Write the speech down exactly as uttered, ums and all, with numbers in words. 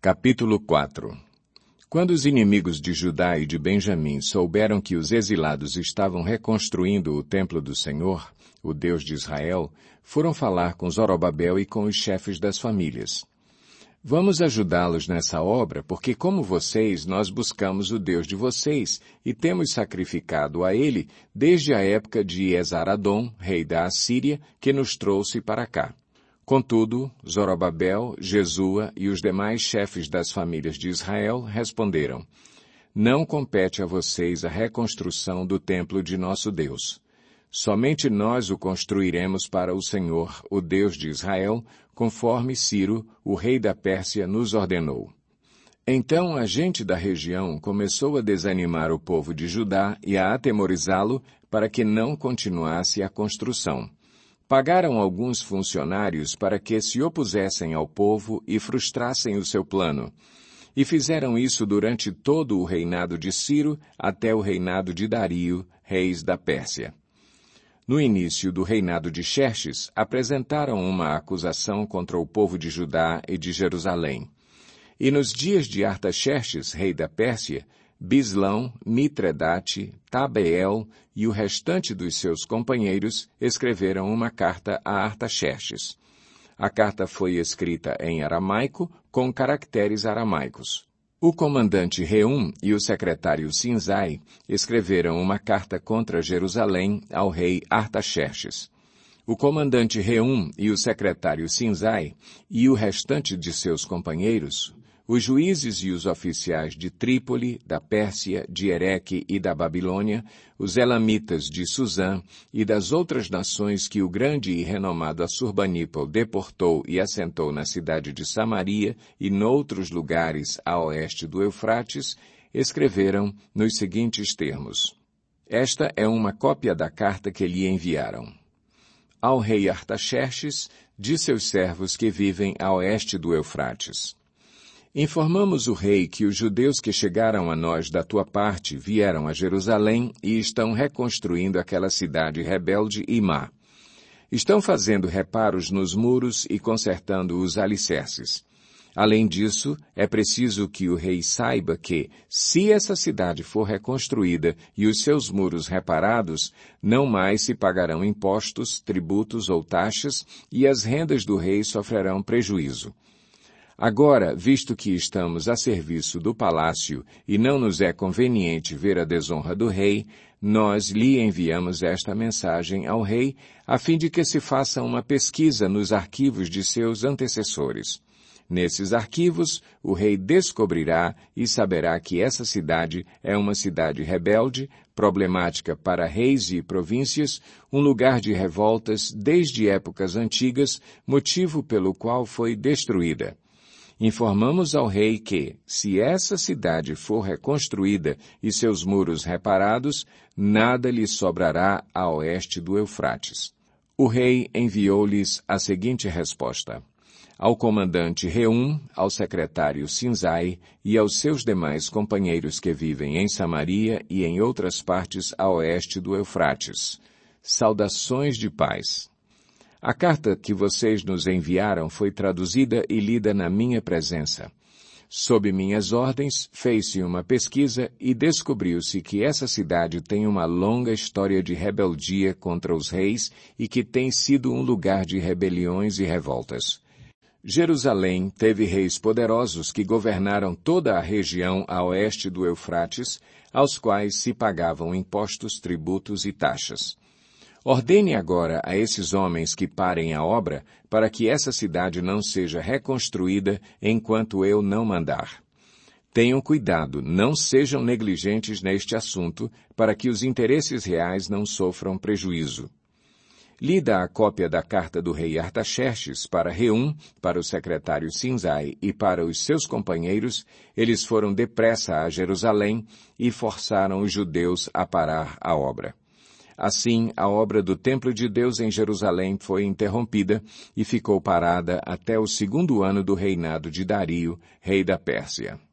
Capítulo quatro. Quando os inimigos de Judá e de Benjamim souberam que os exilados estavam reconstruindo o templo do Senhor, o Deus de Israel, foram falar com Zorobabel e com os chefes das famílias. Vamos ajudá-los nessa obra, porque como vocês, nós buscamos o Deus de vocês e temos sacrificado a ele desde a época de Esar-Adom, rei da Assíria, que nos trouxe para cá. Contudo, Zorobabel, Jesua e os demais chefes das famílias de Israel responderam: Não compete a vocês a reconstrução do templo de nosso Deus. Somente nós o construiremos para o Senhor, o Deus de Israel, conforme Ciro, o rei da Pérsia, nos ordenou. Então a gente da região começou a desanimar o povo de Judá e a atemorizá-lo para que não continuasse a construção. Pagaram alguns funcionários para que se opusessem ao povo e frustrassem o seu plano. E fizeram isso durante todo o reinado de Ciro até o reinado de Dario, reis da Pérsia. No início do reinado de Xerxes, apresentaram uma acusação contra o povo de Judá e de Jerusalém. E nos dias de Artaxerxes, rei da Pérsia, Bislão, Mitredate, Tabeel e o restante dos seus companheiros escreveram uma carta a Artaxerxes. A carta foi escrita em aramaico com caracteres aramaicos. O comandante Reum e o secretário Sinzai escreveram uma carta contra Jerusalém ao rei Artaxerxes. O comandante Reum e o secretário Sinzai e o restante de seus companheiros, os juízes e os oficiais de Trípoli, da Pérsia, de Ereque e da Babilônia, os elamitas de Susã e das outras nações que o grande e renomado Assurbanipal deportou e assentou na cidade de Samaria e noutros lugares a oeste do Eufrates, escreveram nos seguintes termos. Esta é uma cópia da carta que lhe enviaram. Ao rei Artaxerxes, de seus servos que vivem a oeste do Eufrates. Informamos o rei que os judeus que chegaram a nós da tua parte vieram a Jerusalém e estão reconstruindo aquela cidade rebelde e má. Estão fazendo reparos nos muros e consertando os alicerces. Além disso, é preciso que o rei saiba que, se essa cidade for reconstruída e os seus muros reparados, não mais se pagarão impostos, tributos ou taxas e as rendas do rei sofrerão prejuízo. Agora, visto que estamos a serviço do palácio e não nos é conveniente ver a desonra do rei, nós lhe enviamos esta mensagem ao rei, a fim de que se faça uma pesquisa nos arquivos de seus antecessores. Nesses arquivos, o rei descobrirá e saberá que essa cidade é uma cidade rebelde, problemática para reis e províncias, um lugar de revoltas desde épocas antigas, motivo pelo qual foi destruída. Informamos ao rei que, se essa cidade for reconstruída e seus muros reparados, nada lhe sobrará a oeste do Eufrates. O rei enviou-lhes a seguinte resposta. Ao comandante Reum, ao secretário Sinzai e aos seus demais companheiros que vivem em Samaria e em outras partes a oeste do Eufrates. Saudações de paz. A carta que vocês nos enviaram foi traduzida e lida na minha presença. Sob minhas ordens, fez-se uma pesquisa e descobriu-se que essa cidade tem uma longa história de rebeldia contra os reis e que tem sido um lugar de rebeliões e revoltas. Jerusalém teve reis poderosos que governaram toda a região a oeste do Eufrates, aos quais se pagavam impostos, tributos e taxas. Ordene agora a esses homens que parem a obra para que essa cidade não seja reconstruída enquanto eu não mandar. Tenham cuidado, não sejam negligentes neste assunto para que os interesses reais não sofram prejuízo. Lida a cópia da carta do rei Artaxerxes para Reum, para o secretário Sinzai e para os seus companheiros, eles foram depressa a Jerusalém e forçaram os judeus a parar a obra. Assim, a obra do Templo de Deus em Jerusalém foi interrompida e ficou parada até o segundo ano do reinado de Dario, rei da Pérsia.